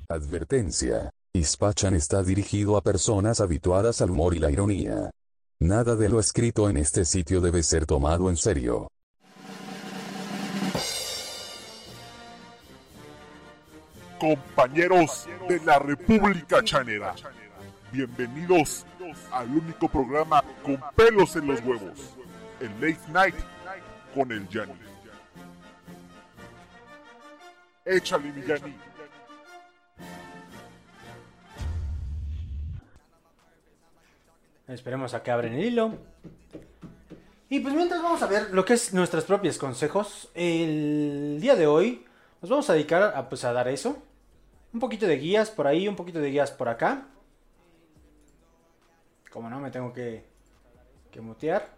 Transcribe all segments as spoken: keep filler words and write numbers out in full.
Advertencia. Ispachan está dirigido a personas habituadas al humor y la ironía. Nada de lo escrito en este sitio debe ser tomado en serio. Compañeros de la República Chanera, bienvenidos al único programa con pelos en los huevos, el Late Night con el Yanni. Échale, mi Yanni. Esperemos a que abren el hilo. Y pues mientras vamos a ver lo que es nuestros propios consejos. El día de hoy nos vamos a dedicar a, pues, a dar eso. Un poquito de guías por ahí, un poquito de guías por acá. Como no, me tengo que, que mutear.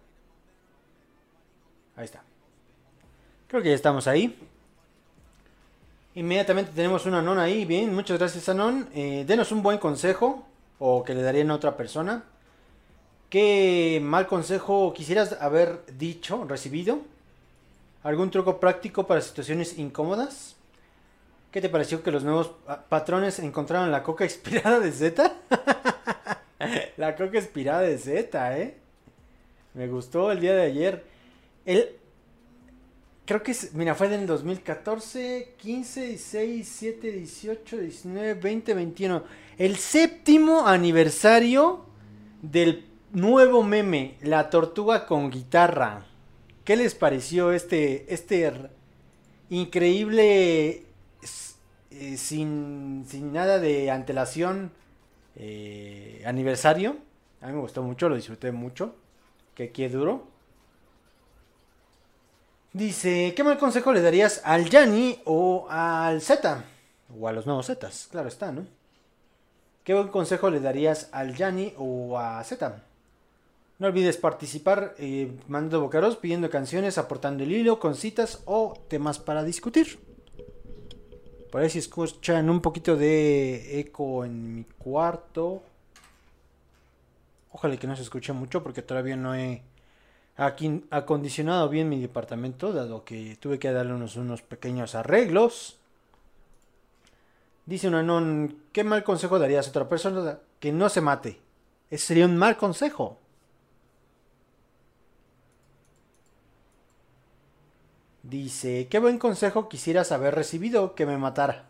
Ahí está. Creo que ya estamos ahí. Inmediatamente tenemos un Anon ahí. Bien, muchas gracias, Anon. Eh, denos un buen consejo, o que le darían a otra persona. ¿Qué mal consejo quisieras haber dicho, recibido? ¿Algún truco práctico para situaciones incómodas? ¿Qué te pareció que los nuevos patrones encontraron la coca inspirada de Z? La coca inspirada de Z, ¿eh? Me gustó el día de ayer. El... Creo que es... Mira, fue del dos mil catorce, quince, dieciséis, diecisiete, dieciocho, diecinueve, veinte, veintiuno. El séptimo aniversario del nuevo meme, la tortuga con guitarra. ¿Qué les pareció este, este increíble, eh, sin, sin nada de antelación, eh, aniversario? A mí me gustó mucho, lo disfruté mucho. Que quede duro. Dice, ¿qué mal consejo le darías al Yanni o al Z? O a los nuevos Zetas, claro está, ¿no? ¿Qué buen consejo le darías al Yanni o a Z? No olvides participar eh, mandando bocaros, pidiendo canciones, aportando el hilo con citas o temas para discutir. Por ahí si escuchan un poquito de eco en mi cuarto. Ojalá que no se escuche mucho porque todavía no he aquí acondicionado bien mi departamento, dado que tuve que darle unos, unos pequeños arreglos. Dice un Anon, ¿qué mal consejo darías a otra persona? Que no se mate. Ese sería un mal consejo. Dice, qué buen consejo quisieras haber recibido, que me matara.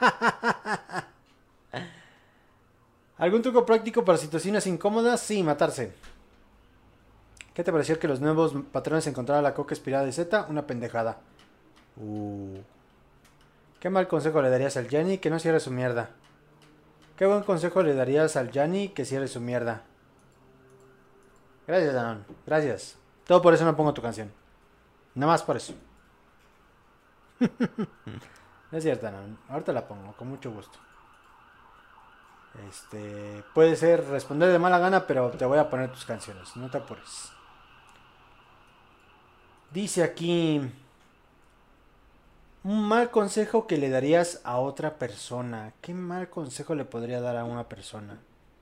¿Algún truco práctico para situaciones incómodas? Sí, matarse. ¿Qué te pareció que los nuevos patrones encontraran la coca inspirada de Z? Una pendejada. Uh. ¿Qué mal consejo le darías al Yanni? Que no cierre su mierda. ¿Qué buen consejo le darías al Yanni? Que cierre su mierda. Gracias, Anon. Gracias. Todo por eso no pongo tu canción. Nada más por eso. No es cierto, no. Ahorita la pongo, con mucho gusto. Este. Puede ser responder de mala gana, pero te voy a poner tus canciones. No te apures. Dice aquí. Un mal consejo que le darías a otra persona. ¿Qué mal consejo le podría dar a una persona?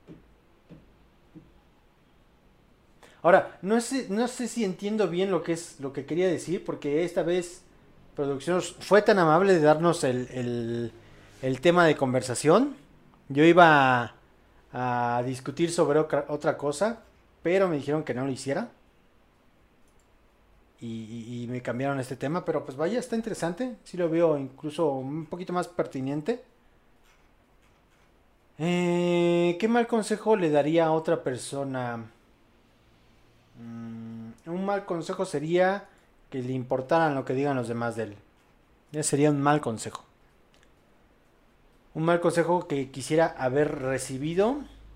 Ahora, no sé, no sé si entiendo bien lo que es lo que quería decir, porque esta vez producción fue tan amable de darnos el, el, el tema de conversación. Yo iba a, a discutir sobre otra, otra cosa, pero me dijeron que no lo hiciera. Y, y, y me cambiaron este tema, pero pues vaya, está interesante. Sí lo veo incluso un poquito más pertinente. Eh, ¿Qué mal consejo le daría a otra persona? Mm, un mal consejo sería que le importaran lo que digan los demás de él. Ese sería un mal consejo. Un mal consejo que quisiera haber recibido.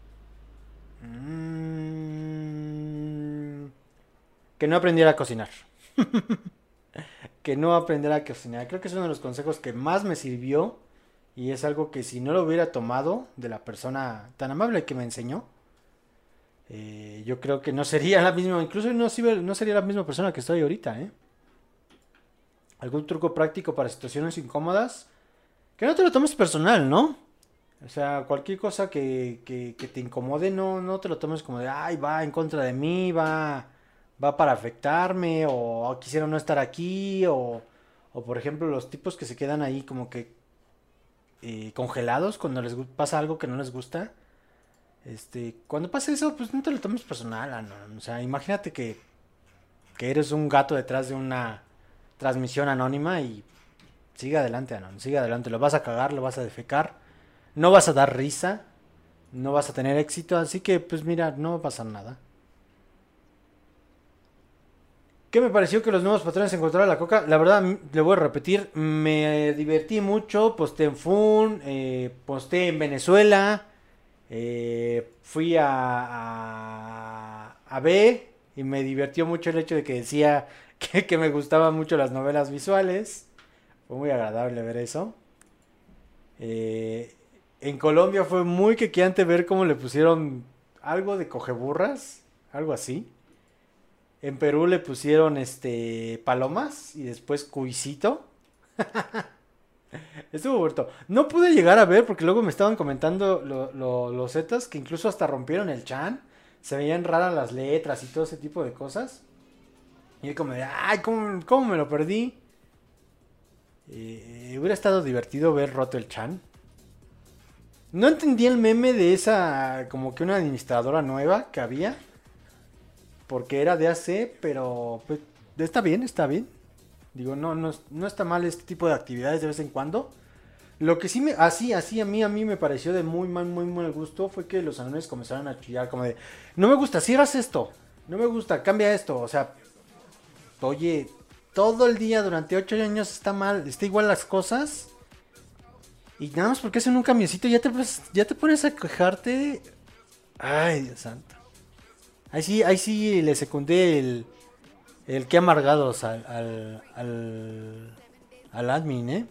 Mm, que no aprendiera a cocinar. Que no aprendiera a cocinar. Creo que es uno de los consejos que más me sirvió. Y es algo que si no lo hubiera tomado de la persona tan amable que me enseñó, eh, yo creo que no sería la misma. Incluso no, no sería la misma persona que estoy ahorita, ¿eh? ¿Algún truco práctico para situaciones incómodas? Que no te lo tomes personal, ¿no? O sea, cualquier cosa que, que, que te incomode, no, no te lo tomes como de, ay, va en contra de mí, va, va para afectarme, o, o quisiera no estar aquí, o, o por ejemplo los tipos que se quedan ahí como que eh, congelados cuando les pasa algo que no les gusta. Este, cuando pasa eso, pues no te lo tomes personal, Anon. O sea, imagínate que, que eres un gato detrás de una transmisión anónima y sigue adelante, Anon, sigue adelante. Lo vas a cagar, lo vas a defecar, no vas a dar risa, no vas a tener éxito, así que pues mira, no va a pasar nada. ¿Qué me pareció que los nuevos patrones encontraron la coca? La verdad, le voy a repetir, me divertí mucho, posté en Fun, eh, posté en Venezuela. Eh, fui a, a, a B y me divirtió mucho el hecho de que decía que, que me gustaban mucho las novelas visuales. Fue muy agradable ver eso. Eh, en Colombia fue muy quequiante ver cómo le pusieron algo de cogeburras, algo así. En Perú le pusieron este palomas y después cuisito. Estuvo muerto. No pude llegar a ver porque luego me estaban comentando lo, lo, los zetas que incluso hasta rompieron el chan. Se veían raras las letras y todo ese tipo de cosas. Y yo como de, ay, ¿cómo, cómo me lo perdí? Eh, hubiera estado divertido ver roto el chan. No entendí el meme de esa, como que una administradora nueva que había. Porque era de A C, pero pues, está bien, está bien. Digo, no, no, no está mal este tipo de actividades de vez en cuando. Lo que sí me, así, así a mí, a mí me pareció de muy mal, muy mal gusto fue que los anones comenzaron a chillar como de, no me gusta, cierras esto, no me gusta, cambia esto, o sea, oye, todo el día durante ocho años está mal, está igual las cosas. Y nada más porque hacen un cambiecito, ya te, ya te pones a quejarte. Ay, Dios santo. Ahí sí, ahí sí le secundé el... El que amargados al, al, al, al admin, ¿eh?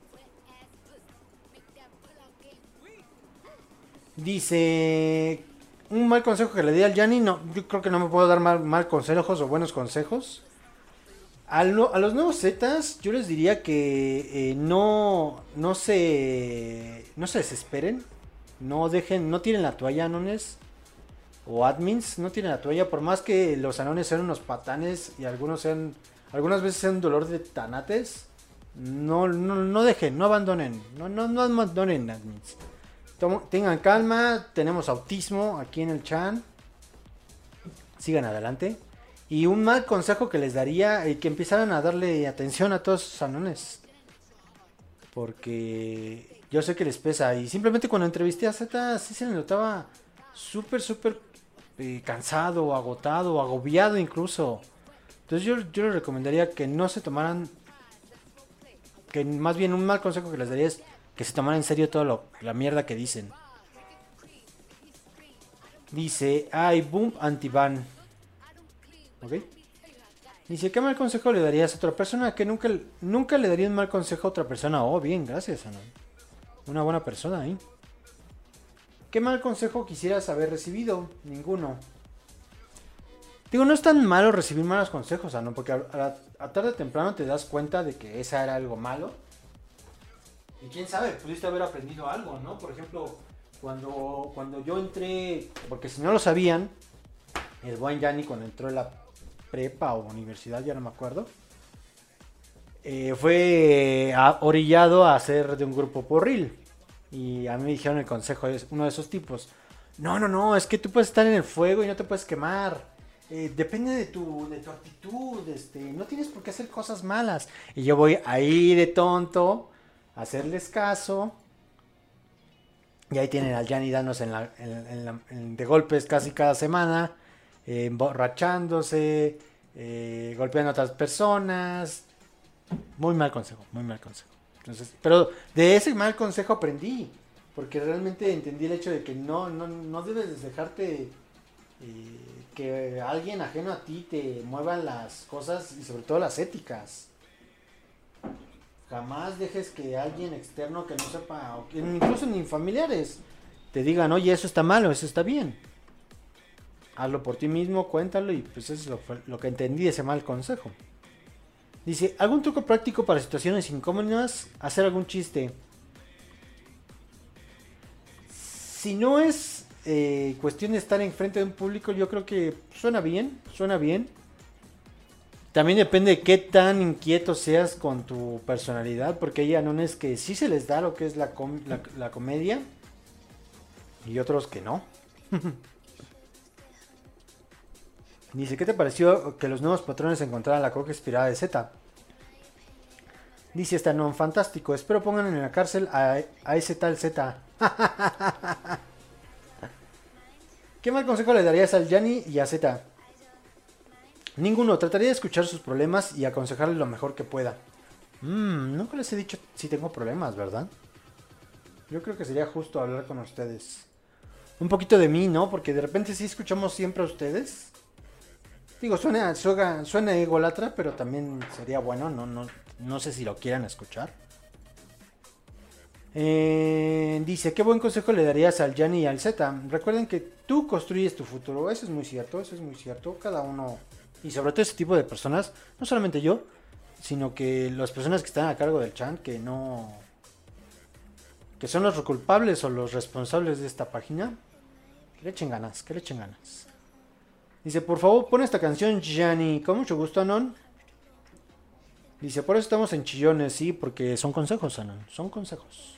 Dice... Un mal consejo que le di al Yanni. No, yo creo que no me puedo dar mal, mal consejos o buenos consejos. A, lo, a los nuevos Zetas yo les diría que eh, no, no se... No se desesperen. No dejen, no tiren la toalla, anones. O admins, no tienen la toalla, por más que los anones sean unos patanes y algunos sean, algunas veces sean un dolor de tanates, no, no, no dejen, no abandonen, no, no, no abandonen admins. Tomo, tengan calma, tenemos autismo aquí en el chan, sigan adelante. Y un mal consejo que les daría, eh, que empezaran a darle atención a todos sus anones, porque yo sé que les pesa, y simplemente cuando entrevisté a Z, sí se le notaba súper, súper Eh, cansado, agotado, agobiado incluso. Entonces yo, yo les recomendaría que no se tomaran, que más bien un mal consejo que les daría es que se tomaran en serio toda lo, la mierda que dicen. Dice, ay, boom, anti-ban. ¿Ok? Dice, ¿qué mal consejo le darías a otra persona? Que nunca, nunca le daría un mal consejo a otra persona. Oh, bien, gracias, Ana. Una buena persona ahí. ¿eh? ¿Qué mal consejo quisieras haber recibido? Ninguno. Digo, no es tan malo recibir malos consejos, ¿no? Porque a, a, a tarde o temprano te das cuenta de que esa era algo malo. Y quién sabe, pudiste haber aprendido algo, ¿no? Por ejemplo, cuando, cuando yo entré, porque si no lo sabían, el buen Yanni cuando entró en la prepa o universidad, ya no me acuerdo, eh, fue a, orillado a ser de un grupo porril. Y a mí me dijeron el consejo, es uno de esos tipos. No, no, no, es que tú puedes estar en el fuego y no te puedes quemar. Eh, depende de tu, de tu actitud, este, no tienes por qué hacer cosas malas. Y yo voy ahí de tonto a hacerles caso. Y ahí tienen al Yanni danos en la, en, en la, en, de golpes casi cada semana, eh, emborrachándose, eh, golpeando a otras personas. Muy mal consejo, muy mal consejo. Entonces, pero de ese mal consejo aprendí, porque realmente entendí el hecho de que no, no, no debes dejarte eh, que alguien ajeno a ti te mueva las cosas y sobre todo las éticas. Jamás dejes que alguien externo que no sepa, o que incluso ni familiares, te digan, oye, eso está malo, eso está bien. Hazlo por ti mismo, cuéntalo y pues eso es lo, lo que entendí de ese mal consejo. Dice, ¿algún truco práctico para situaciones incómodas? Hacer algún chiste. Si no es eh, cuestión de estar enfrente de un público, yo creo que suena bien, suena bien. También depende de qué tan inquieto seas con tu personalidad, porque hay anones que sí se les da lo que es la, com la, la comedia y otros que no. Dice, ¿qué te pareció que los nuevos patrones encontraran la coca inspirada de Z? Dice esta non, fantástico, espero pongan en la cárcel a, a ese tal Z. ¿Qué mal consejo le darías al Yanni y a Z? Ninguno, trataría de escuchar sus problemas y aconsejarles lo mejor que pueda. Mmm, nunca les he dicho si tengo problemas, ¿verdad? Yo creo que sería justo hablar con ustedes. Un poquito de mí, ¿no? Porque de repente sí escuchamos siempre a ustedes. Digo, suena, suena, suena ególatra, pero también sería bueno, no, no, no sé si lo quieran escuchar. Eh, dice, ¿qué buen consejo le darías al Yanni y al Z? Recuerden que tú construyes tu futuro, eso es muy cierto, eso es muy cierto. Cada uno, y sobre todo ese tipo de personas, no solamente yo, sino que las personas que están a cargo del chat, que no... que son los culpables o los responsables de esta página, que le echen ganas, que le echen ganas. Dice, por favor, pon esta canción, Yanni. Con mucho gusto, Anon. Dice, por eso estamos en chillones, sí, porque son consejos, Anon, son consejos.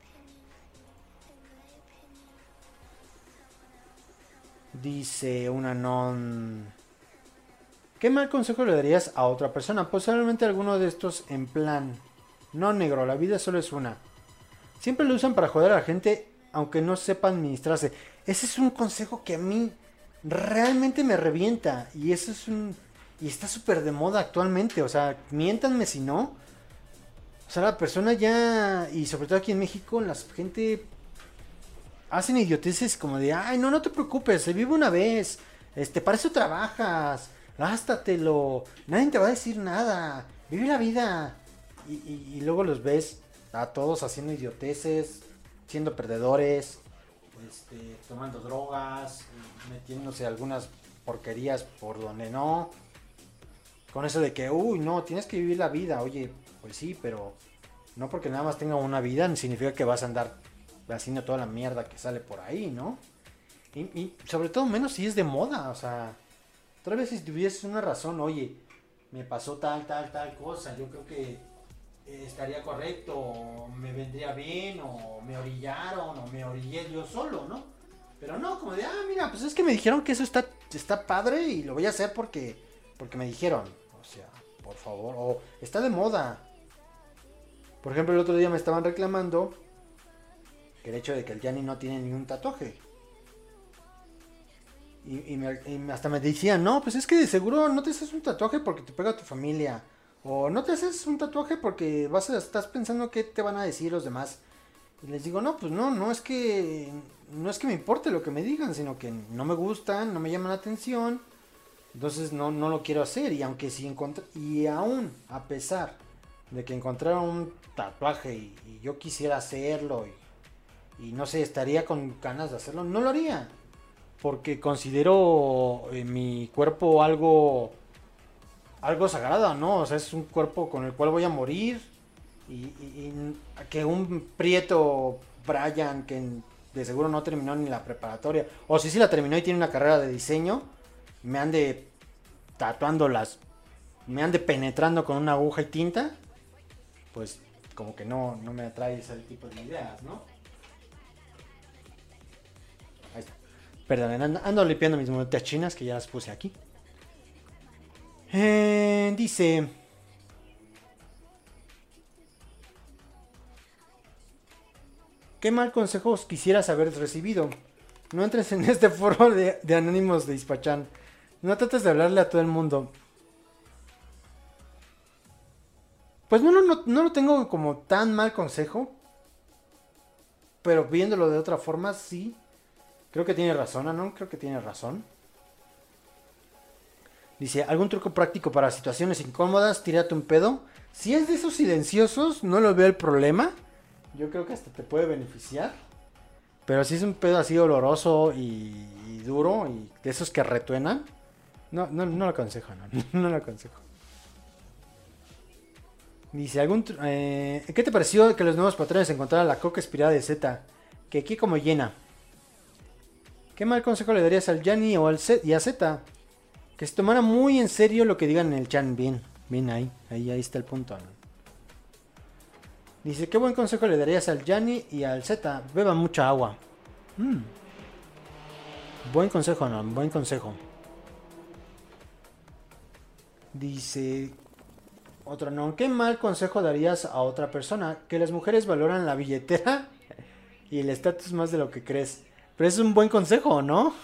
Dice un Anon, ¿qué mal consejo le darías a otra persona? Posiblemente alguno de estos en plan, no negro, la vida solo es una. Siempre lo usan para joder a la gente, aunque no sepa administrarse. Ese es un consejo que a mí realmente me revienta. Y eso es un... y está súper de moda actualmente. O sea, miéntanme si no. O sea, la persona ya... y sobre todo aquí en México, la gente... hacen idioteces como de... ay, no, no te preocupes, se vive una vez. Este, para eso trabajas. Gástatelo. Nadie te va a decir nada. Vive la vida. Y, y, y luego los ves a todos haciendo idioteces. Siendo perdedores. Este, tomando drogas, metiéndose algunas porquerías por donde no. Con eso de que, uy, no, tienes que vivir la vida. Oye, pues sí, pero no porque nada más tenga una vida, ni significa que vas a andar haciendo toda la mierda que sale por ahí, ¿no? Y, y sobre todo menos si es de moda, o sea, tal vez si tuvieses una razón, oye, me pasó tal, tal, tal cosa, yo creo que estaría correcto, o me vendría bien, o me orillaron, o me orillé yo solo, ¿no? Pero no, como de, ah, mira, pues es que me dijeron que eso está, está padre y lo voy a hacer porque, porque me dijeron. O sea, por favor, o está de moda. Por ejemplo, el otro día me estaban reclamando que el hecho de que el Yanni no tiene ni un tatuaje. Y, y, me, y hasta me decían, no, pues es que de seguro no te haces un tatuaje porque te pega a tu familia. O no te haces un tatuaje porque vas a, estás pensando qué te van a decir los demás. Y les digo, no, pues no, no es que no es que me importe lo que me digan, sino que no me gustan, no me llaman la atención. Entonces no, no lo quiero hacer. Y aunque si encontré, y aún a pesar de que encontrara un tatuaje y, y yo quisiera hacerlo y, y no sé, estaría con ganas de hacerlo, no lo haría. Porque considero eh, mi cuerpo algo... algo sagrado, ¿no? O sea, es un cuerpo con el cual voy a morir. Y, y, y que un prieto Brian, que de seguro no terminó ni la preparatoria, o si sí la terminó y tiene una carrera de diseño, me ande tatuando las... me ande penetrando con una aguja y tinta, pues como que no, no me atrae ese tipo de ideas, ¿no? Ahí está. Perdón, ando, ando limpiando mis monedas chinas que ya las puse aquí. Eh, dice... ¿qué mal consejos quisieras haber recibido? No entres en este foro de, de anónimos de Hispachan. No trates de hablarle a todo el mundo. Pues no, no, no, no lo tengo como tan mal consejo. Pero viéndolo de otra forma, sí. Creo que tiene razón, ¿no? Creo que tiene razón. Dice, ¿algún truco práctico para situaciones incómodas? Tírate un pedo. Si es de esos silenciosos, no lo veo el problema. Yo creo que hasta te puede beneficiar. Pero si es un pedo así oloroso y, y duro y de esos que retuenan, no, no, no lo aconsejo, no, no lo aconsejo. Dice, ¿algún eh, ¿qué te pareció que los nuevos patrones encontraran la coca inspirada de Z? Que aquí como llena. ¿Qué mal consejo le darías al Yanni o al Z y a Z? Que se tomara muy en serio lo que digan en el chat. Bien, bien ahí, ahí, ahí está el punto. ¿No? Dice, ¿qué buen consejo le darías al Yanni y al Z? Beban mucha agua. Mm. Buen consejo, no, buen consejo. Dice, otro no, ¿qué mal consejo darías a otra persona? Que las mujeres valoran la billetera y el estatus más de lo que crees. Pero es un buen consejo, ¿no?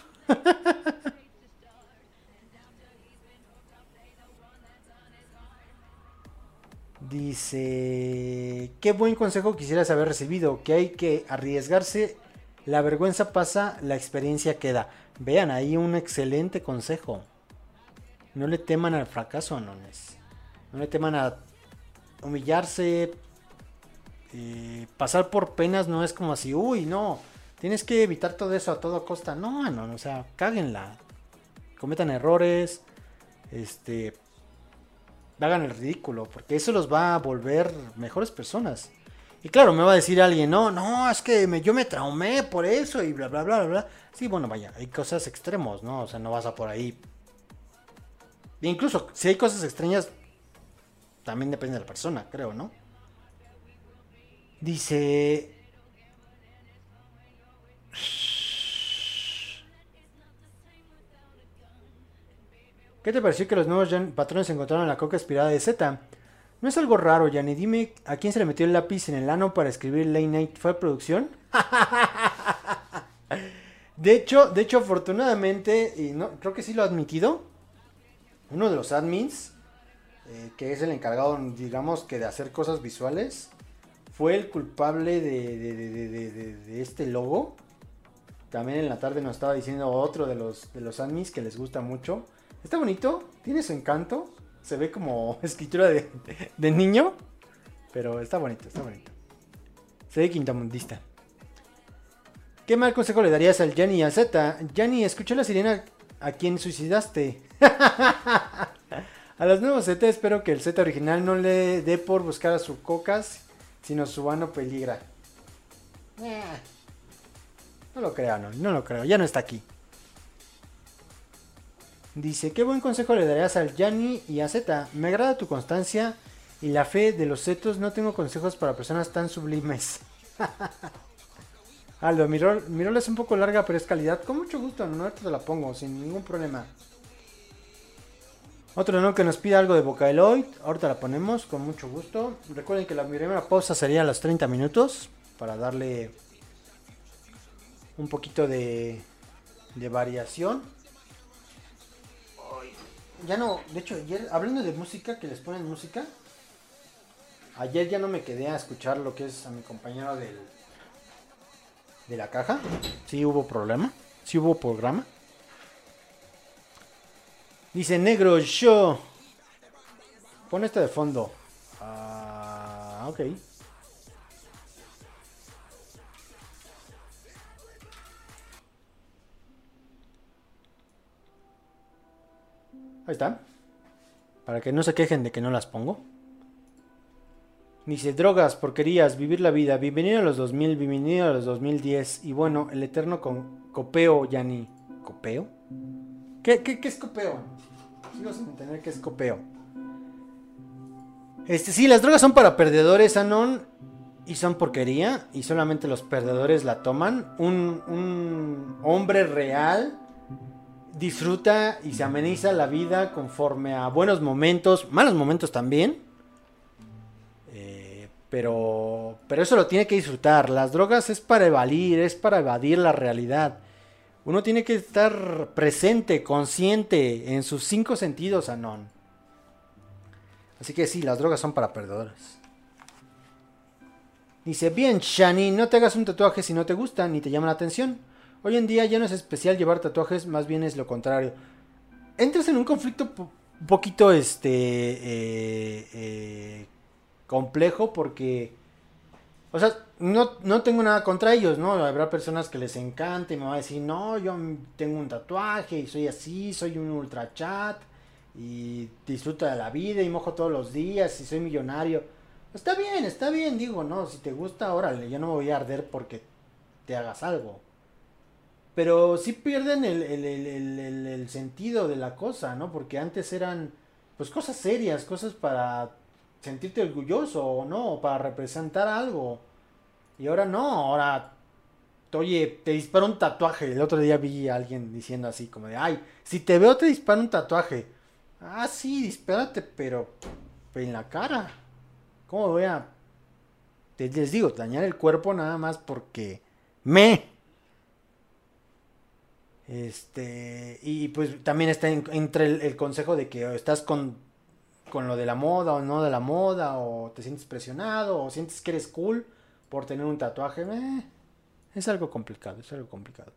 Dice, qué buen consejo quisieras haber recibido, que hay que arriesgarse, la vergüenza pasa, la experiencia queda. Vean, ahí un excelente consejo. No le teman al fracaso, nones. No le teman a humillarse, eh, pasar por penas no es como así, uy, no, tienes que evitar todo eso a toda costa. No, no, o sea, cáguenla. Cometan errores, este... hagan el ridículo, porque eso los va a volver mejores personas. Y claro, me va a decir alguien, no, no, es que me, yo me traumé por eso y bla, bla, bla, bla, bla. Sí, bueno, vaya, hay cosas extremos, ¿no? O sea, no vas a por ahí. E incluso, si hay cosas extrañas, también depende de la persona, creo, ¿no? Dice... ¿Qué te pareció que los nuevos patrones encontraron la coca aspirada de Z? No es algo raro, Yanni. Dime, ¿a quién se le metió el lápiz en el ano para escribir Late Night? ¿Fue producción? De hecho, de hecho, afortunadamente, y no, creo que sí lo ha admitido, uno de los admins, eh, que es el encargado, digamos, que de hacer cosas visuales, fue el culpable de, de, de, de, de, de este logo. También en la tarde nos estaba diciendo otro de los, de los admins que les gusta mucho. Está bonito, tiene su encanto. Se ve como escritura de, de niño. Pero está bonito, está bonito. Se ve quintamundista. ¿Qué mal consejo le darías al Yanni y a Z? Yanni, escuché la sirena a quien suicidaste. A los nuevos Z espero que el Z original no le dé por buscar a su cocas, sino su ano peligra. Eh, no lo creo, no, no lo creo. Ya no está aquí. Dice, qué buen consejo le darías al Yanni y a Z. Me agrada tu constancia y la fe de los Zetos. No tengo consejos para personas tan sublimes. Aldo, mi rol, mi rol es un poco larga, pero es calidad. Con mucho gusto, no, ahorita te la pongo, sin ningún problema. Otro no que nos pida algo de Vocaloid. Ahorita la ponemos, con mucho gusto. Recuerden que la primera pausa sería a los treinta minutos. Para darle un poquito de, de variación. Ya no, de hecho, ayer, hablando de música, que les ponen música. Ayer ya no me quedé a escuchar lo que es a mi compañero del... de la caja. Sí hubo problema. Sí hubo programa. Dice negro yo. Pon esto de fondo. Ah, ok. Ahí está. Para que no se quejen de que no las pongo. Dice drogas, porquerías, vivir la vida. Bienvenido a los dos mil, bienvenido a los dos mil diez. Y bueno, el eterno con copeo, Yanni. ¿Copeo? ¿Qué, qué, qué es copeo? Sigo sin entender qué es copeo. Este, sí, las drogas son para perdedores, Anon. Y son porquería. Y solamente los perdedores la toman. Un, un hombre real disfruta y se ameniza la vida conforme a buenos momentos, malos momentos también. Eh, pero, pero eso lo tiene que disfrutar. Las drogas es para evadir, es para evadir la realidad. Uno tiene que estar presente, consciente en sus cinco sentidos, Anon. Así que sí, las drogas son para perdedores. Dice, bien, Shani, no te hagas un tatuaje si no te gusta ni te llama la atención. Hoy en día ya no es especial llevar tatuajes, más bien es lo contrario. Entras en un conflicto un poquito este eh, eh, complejo porque... O sea, no, no tengo nada contra ellos, ¿no? Habrá personas que les encante y me va a decir, no, yo tengo un tatuaje y soy así, soy un ultra chat y disfruto de la vida y mojo todos los días y soy millonario. Está bien, está bien, digo, no, si te gusta, órale, yo no me voy a arder porque te hagas algo. pero sí pierden el, el, el, el, el, el sentido de la cosa, ¿no? Porque antes eran, pues, cosas serias, cosas para sentirte orgulloso, o no, o para representar algo. Y ahora no, ahora, oye, te dispara un tatuaje. El otro día vi a alguien diciendo así, como de, ay, si te veo te dispara un tatuaje. Ah, sí, dispárate, pero en la cara. ¿Cómo voy a, te, les digo, dañar el cuerpo nada más porque me... Este, y pues también está en, entre el, el consejo de que estás con, con lo de la moda o no de la moda, o te sientes presionado, o sientes que eres cool por tener un tatuaje. Eh, es algo complicado, es algo complicado.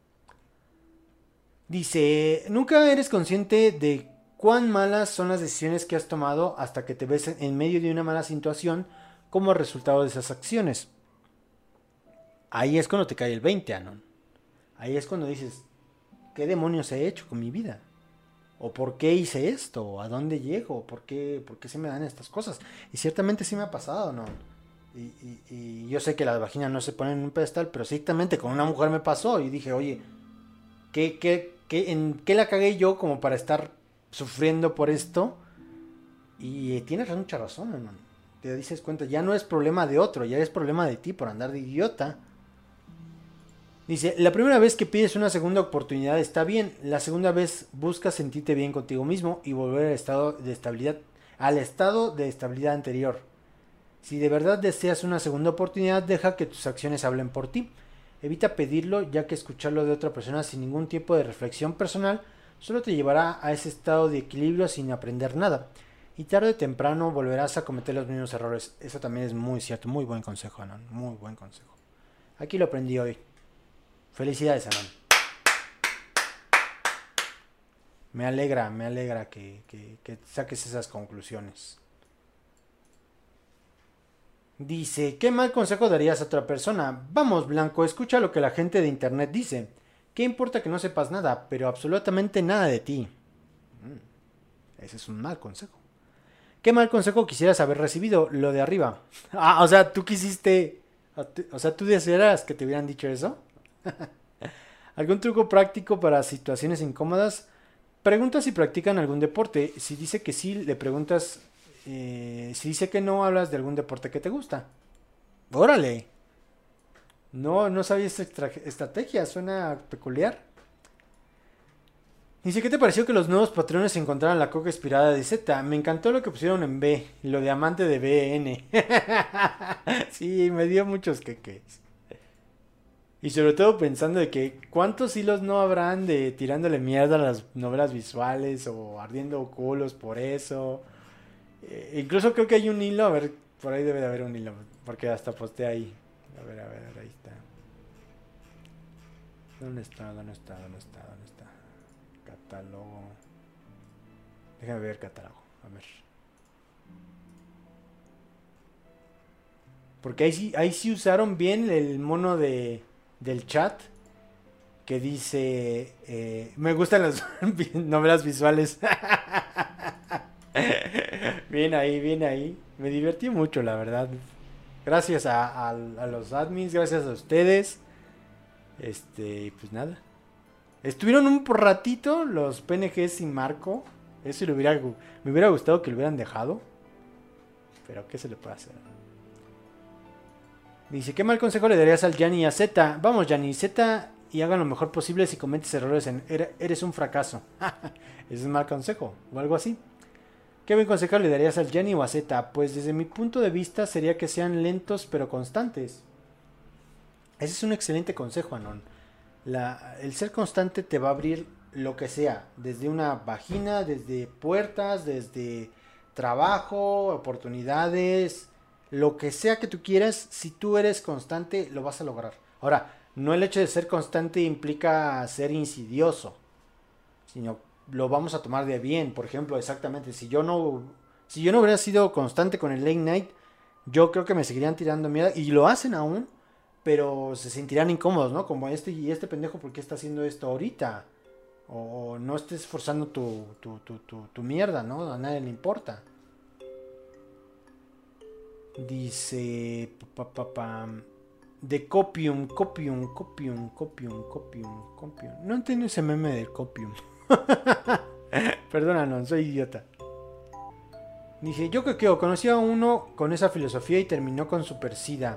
Dice, nunca eres consciente de cuán malas son las decisiones que has tomado hasta que te ves en medio de una mala situación como resultado de esas acciones. Ahí es cuando te cae el veinte, Anon. Ahí es cuando dices, ¿qué demonios he hecho con mi vida? ¿O por qué hice esto? ¿O a dónde llego? ¿Por qué, ¿Por qué se me dan estas cosas? Y ciertamente sí me ha pasado, ¿no? Y, y, y yo sé que las vaginas no se ponen en un pedestal, pero ciertamente con una mujer me pasó y dije, oye, ¿qué, qué, qué, ¿en qué la cagué yo como para estar sufriendo por esto? Y tienes mucha razón, ¿no? Te dices cuenta, ya no es problema de otro, ya es problema de ti por andar de idiota. Dice, la primera vez que pides una segunda oportunidad está bien, la segunda vez buscas sentirte bien contigo mismo y volver al estado de estabilidad, al estado de estabilidad anterior. Si de verdad deseas una segunda oportunidad, deja que tus acciones hablen por ti. Evita pedirlo, ya que escucharlo de otra persona sin ningún tipo de reflexión personal solo te llevará a ese estado de equilibrio sin aprender nada. Y tarde o temprano volverás a cometer los mismos errores. Eso también es muy cierto, muy buen consejo, Anon, muy buen consejo. Aquí lo aprendí hoy. Felicidades, Anon. Me alegra, me alegra que, que, que saques esas conclusiones. Dice, ¿qué mal consejo darías a otra persona? Vamos, Blanco, escucha lo que la gente de internet dice. ¿Qué importa que no sepas nada, pero absolutamente nada de ti? Mm, ese es un mal consejo. ¿Qué mal consejo quisieras haber recibido? Lo de arriba. Ah, o sea, tú quisiste... O sea, ¿tú desearas que te hubieran dicho eso? ¿Algún truco práctico para situaciones incómodas? Pregunta si practican algún deporte. Si dice que sí, le preguntas... Eh, si dice que no, hablas de algún deporte que te gusta. ¡Órale! No, no sabía esta estrategia. Suena peculiar. Dice, ¿qué te pareció que los nuevos patrones encontraran la coca inspirada de Z? Me encantó lo que pusieron en B. Y lo de amante de B N. Sí, me dio muchos queques. Y sobre todo pensando de que cuántos hilos no habrán de tirándole mierda a las novelas visuales o ardiendo culos por eso. Eh, incluso creo que hay un hilo, a ver, por ahí debe de haber un hilo, porque hasta posté ahí. A ver, a ver, ahí está. ¿Dónde está? ¿Dónde está? ¿Dónde está? ¿Dónde está? Catálogo. Déjame ver catálogo, a ver. Porque ahí sí, ahí sí usaron bien el mono de... del chat que dice eh, me gustan las novelas visuales. Bien ahí, bien ahí. Me divertí mucho, la verdad. Gracias a, a, a los admins, gracias a ustedes. Este, pues nada. Estuvieron un ratito los P N Gs sin marco. Eso le hubiera, me hubiera gustado que lo hubieran dejado. Pero ¿qué se le puede hacer? Dice, ¿qué mal consejo le darías al Yanni y a Z? Vamos, Yanni, Z y hagan lo mejor posible si cometes errores en... Eres un fracaso. Ese es un mal consejo, o algo así. ¿Qué buen consejo le darías al Yanni o a Z? Pues desde mi punto de vista sería que sean lentos pero constantes. Ese es un excelente consejo, Anon. La, el ser constante te va a abrir lo que sea. Desde una vagina, desde puertas, desde trabajo, oportunidades... Lo que sea que tú quieras, si tú eres constante, lo vas a lograr. Ahora, no el hecho de ser constante implica ser insidioso, sino lo vamos a tomar de bien. Por ejemplo, exactamente, si yo no, si yo no hubiera sido constante con el late night, yo creo que me seguirían tirando mierda, y lo hacen aún, pero se sentirán incómodos, ¿no? Como este y este pendejo, ¿por qué está haciendo esto ahorita? O no estés forzando tu, tu, tu, tu, tu mierda, ¿no? A nadie le importa. Dice... Pa, pa, pa, de copium, copium, copium, copium, copium, copium. No entiendo ese meme del copium. Perdónanos, soy idiota. Dice, yo que creo, conocí a uno con esa filosofía y terminó con super sida.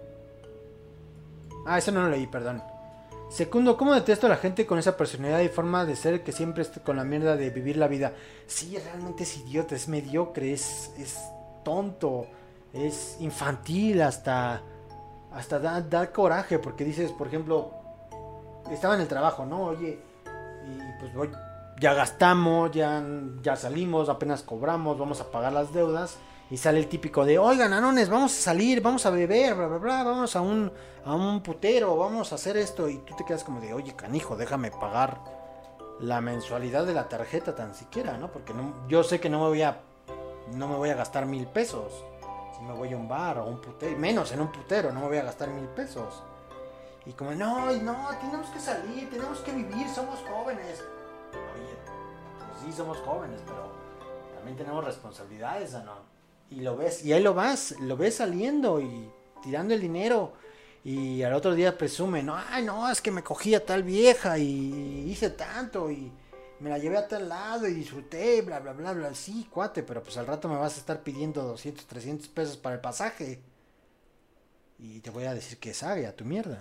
Ah, eso no lo leí, perdón. Segundo, ¿cómo detesto a la gente con esa personalidad y forma de ser que siempre está con la mierda de vivir la vida? Sí, realmente es idiota, es mediocre, es, es tonto, es infantil, hasta, hasta da, da coraje, porque dices, por ejemplo, estaba en el trabajo, ¿no? Oye, y pues voy, ya gastamos, ya, ya salimos, apenas cobramos, vamos a pagar las deudas. Y sale el típico de, oigan, anones, vamos a salir, vamos a beber, bla, bla, bla, vamos a un, a un putero, vamos a hacer esto. Y tú te quedas como de, oye, canijo, déjame pagar la mensualidad de la tarjeta tan siquiera, ¿no? Porque no, yo sé que no me voy a, no me voy a gastar mil pesos. Si me voy a un bar o a un putero, menos en un putero, no me voy a gastar mil pesos. Y como, no, no, tenemos que salir, tenemos que vivir, somos jóvenes. Oye, pues sí, somos jóvenes, pero también tenemos responsabilidades, ¿no? Y lo ves, y ahí lo vas, lo ves saliendo y tirando el dinero. Y al otro día presume, no, ay no, es que me cogí a tal vieja y hice tanto y me la llevé a tal lado y disfruté, bla, bla, bla, bla. Sí, cuate, pero pues al rato me vas a estar pidiendo doscientos, trescientos pesos para el pasaje. Y te voy a decir que sabe a tu mierda.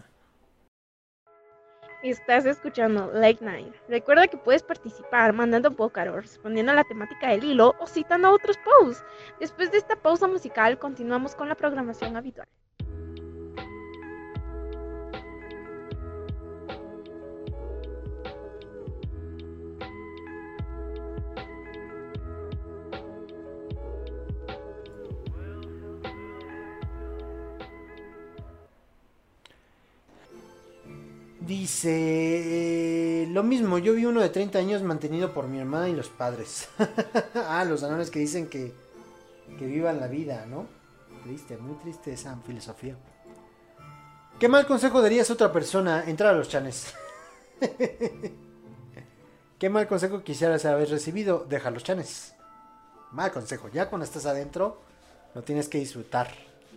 Estás escuchando Late Night. Recuerda que puedes participar mandando pócaro, respondiendo a la temática del hilo o citando a otros posts. Después de esta pausa musical, continuamos con la programación habitual. Dice, lo mismo, yo vi uno de treinta años mantenido por mi hermana y los padres. Ah, los anones que dicen que, que vivan la vida, ¿no? Triste, muy triste esa filosofía. ¿Qué mal consejo darías a otra persona? Entrar a los chanes. ¿Qué mal consejo quisieras haber recibido? Deja los chanes. Mal consejo, ya cuando estás adentro, lo tienes que disfrutar.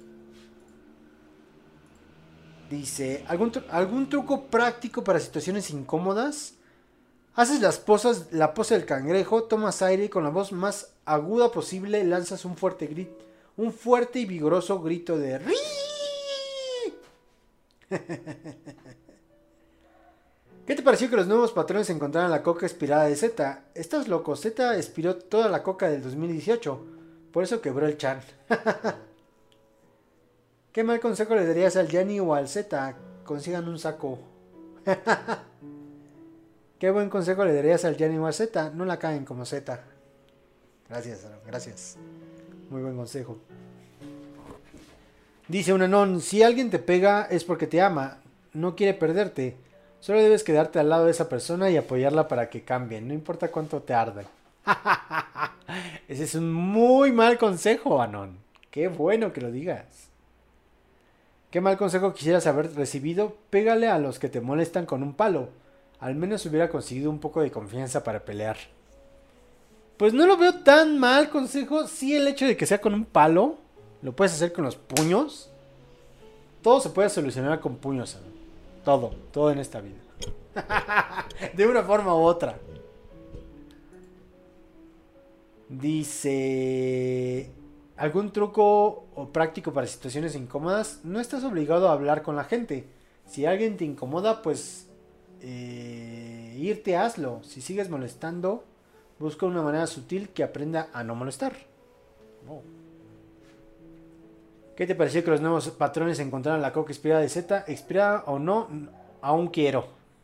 Dice, ¿algún, tru- ¿algún truco práctico para situaciones incómodas? Haces las posas, la pose del cangrejo, tomas aire y con la voz más aguda posible lanzas un fuerte grito, un fuerte y vigoroso grito de ¡Ri! ¿Qué te pareció que los nuevos patrones encontraran la coca expirada de Z? Estás loco, Z expiró toda la coca del dos mil dieciocho, por eso quebró el Chan. ¿Qué mal consejo le darías al Yanni o al Z? Consigan un saco. ¿Qué buen consejo le darías al Yanni o al Z? No la caen como Z. Gracias, gracias. Muy buen consejo. Dice un anón, si alguien te pega es porque te ama, no quiere perderte. Solo debes quedarte al lado de esa persona y apoyarla para que cambie, no importa cuánto te arde. Ese es un muy mal consejo, anón. Qué bueno que lo digas. ¿Qué mal consejo quisieras haber recibido? Pégale a los que te molestan con un palo. Al menos hubiera conseguido un poco de confianza para pelear. Pues no lo veo tan mal consejo. Sí, el hecho de que sea con un palo. Lo puedes hacer con los puños. Todo se puede solucionar con puños, ¿sabes? Todo, todo en esta vida. De una forma u otra. Dice... ¿Algún truco o práctico para situaciones incómodas? No estás obligado a hablar con la gente. Si alguien te incomoda, pues eh, irte, hazlo. Si sigues molestando, busca una manera sutil que aprenda a no molestar. Oh. ¿Qué te pareció que los nuevos patrones encontraran la coca expirada de Z? ¿Expirada o no? Aún quiero.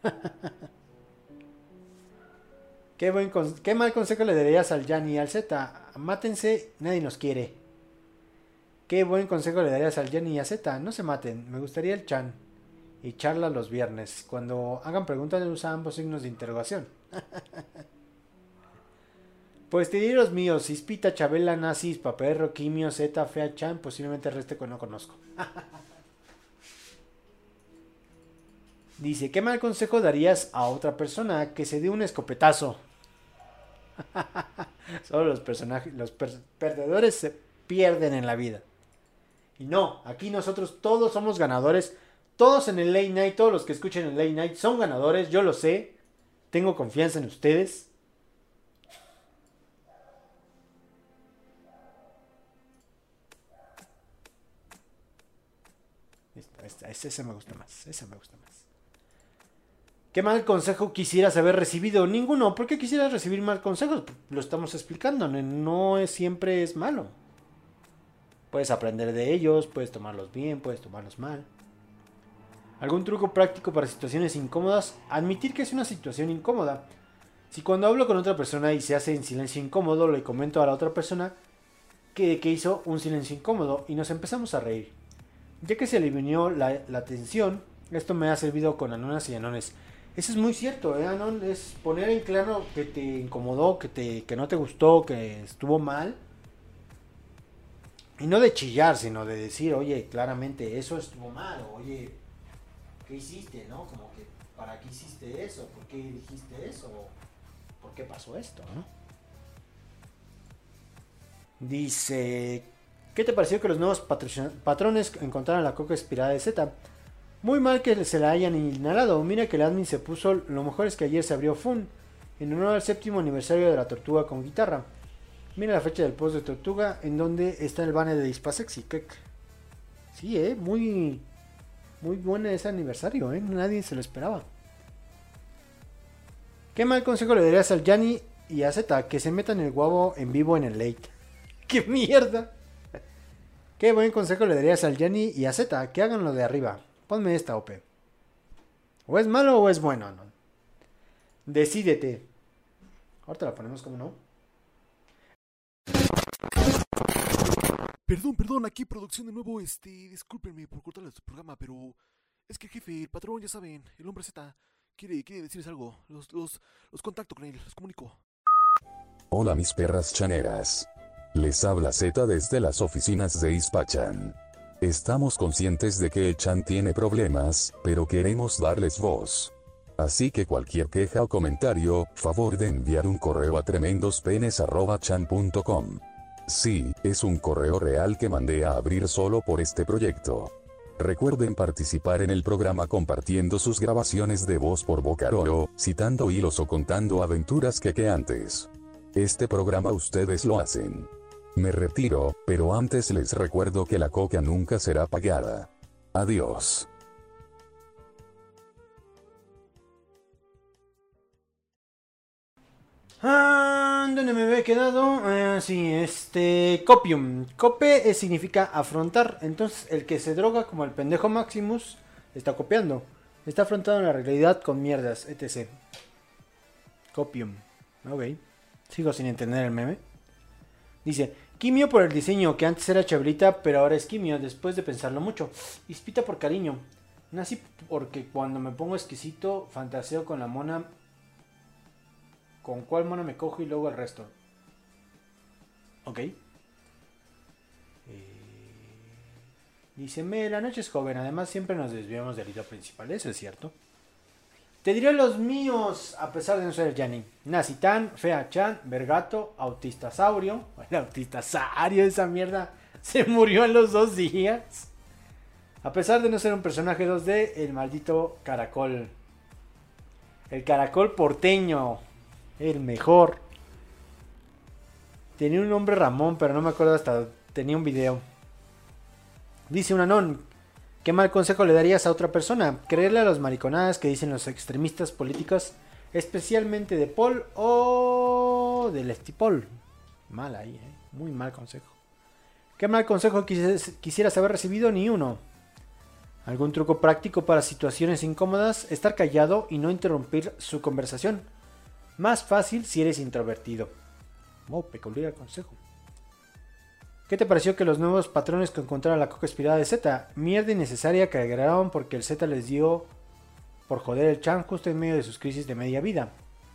¿Qué, buen con- ¿Qué mal consejo le darías al Yanni y al Z? Mátense, nadie nos quiere. ¿Qué buen consejo le darías al Yanni y a Z? No se maten, me gustaría el Chan. Y charla los viernes. Cuando hagan preguntas usa ambos signos de interrogación. Pues te diré los míos. Ispita, Chabela, Nazis, Paperro, Kimio, Z, Fea, Chan. Posiblemente el resto que no conozco. Dice, ¿qué mal consejo darías a otra persona? Que se dé un escopetazo. Solo los personajes, los per- perdedores se pierden en la vida. Y no, aquí nosotros todos somos ganadores Todos en el Late Night, todos los que escuchen el Late Night son ganadores, yo lo sé. Tengo confianza en ustedes. Esta, esta, esa, esa me gusta más, esa me gusta más. ¿Qué mal consejo quisieras haber recibido? Ninguno. ¿Por qué quisieras recibir mal consejos? Lo estamos explicando. No es, siempre es malo. Puedes aprender de ellos, puedes tomarlos bien, puedes tomarlos mal. ¿Algún truco práctico para situaciones incómodas? Admitir que es una situación incómoda. Si cuando hablo con otra persona y se hace en silencio incómodo, le comento a la otra persona que, que hizo un silencio incómodo y nos empezamos a reír. Ya que se eliminó la, la tensión, esto me ha servido con anonas y anones. Eso es muy cierto, ¿eh, Anon? Es poner en claro que te incomodó, que, te, que no te gustó, que estuvo mal. Y no de chillar, sino de decir, oye, claramente eso estuvo mal. Oye, ¿qué hiciste, no? Como que, ¿para qué hiciste eso? ¿Por qué dijiste eso? ¿Por qué pasó esto, no? Dice, ¿qué te pareció que los nuevos patrones encontraran la coca expirada de Z? Muy mal que se la hayan inhalado. Mira que el admin se puso. Lo mejor es que ayer se abrió Fun en honor al séptimo aniversario de la Tortuga con guitarra. Mira la fecha del post de Tortuga en donde está el banner de Dispasexy. Sí, eh, muy muy bueno ese aniversario, eh. Nadie se lo esperaba. ¿Qué mal consejo le darías al Yanni y a Z? Que se metan el guavo en vivo en el late. ¡Qué mierda! ¿Qué buen consejo le darías al Yanni y a Z? Que hagan lo de arriba. Ponme esta, O P. ¿O es malo o es bueno? No. Decídete. Ahorita la ponemos como no. Perdón, perdón, aquí producción de nuevo, este, discúlpenme por cortarles su programa, pero es que el jefe, el patrón, ya saben, el hombre Z, quiere, quiere decirles algo, los, los, los contacto con él, los comunico. Hola mis perras chaneras. Les habla Z desde las oficinas de Ispachan. Estamos conscientes de que el Chan tiene problemas, pero queremos darles voz. Así que cualquier queja o comentario, favor de enviar un correo a tremendospenes arroba chan punto com. Sí, es un correo real que mandé a abrir solo por este proyecto. Recuerden participar en el programa compartiendo sus grabaciones de voz por Bocaroro, citando hilos o contando aventuras quequeantes. Este programa ustedes lo hacen. Me retiro, pero antes les recuerdo que la coca nunca será pagada. Adiós. Ah, ¿dónde me había quedado? Ah, sí, este... Copium. Cope significa afrontar. Entonces, el que se droga como el pendejo Maximus está copiando. Está afrontando la realidad con mierdas, etcétera. Copium. Ok. Sigo sin entender el meme. Dice... Quimio por el diseño, que antes era chabrita, pero ahora es quimio, después de pensarlo mucho. Ispita por cariño. Nací porque cuando me pongo exquisito, fantaseo con la mona. ¿Con cuál mona me cojo y luego el resto? Ok. Eh... Dice, me, la noche es joven, además siempre nos desviamos del hilo principal, eso es cierto. Te diré los míos, a pesar de no ser el Yanni. Nacitán, Fea-chan, Vergato, Autistasaurio. El Autistasaurio, esa mierda, se murió en los dos días. A pesar de no ser un personaje dos D, el maldito caracol. El caracol porteño. El mejor. Tenía un nombre Ramón, pero no me acuerdo hasta... Tenía un video. Dice un anón. ¿Qué mal consejo le darías a otra persona? Creerle a los mariconadas que dicen los extremistas políticos, especialmente de Paul o de Lefty Paul. Mal ahí, ¿eh? Muy mal consejo. ¿Qué mal consejo quis quisieras haber recibido? Ni uno. ¿Algún truco práctico para situaciones incómodas? Estar callado y no interrumpir su conversación. Más fácil si eres introvertido. Oh, peculiar consejo. ¿Qué te pareció que los nuevos patrones que encontraron la coca expirada de Z? Mierda innecesaria que agregaron porque el Z les dio por joder el Chan justo en medio de sus crisis de media vida.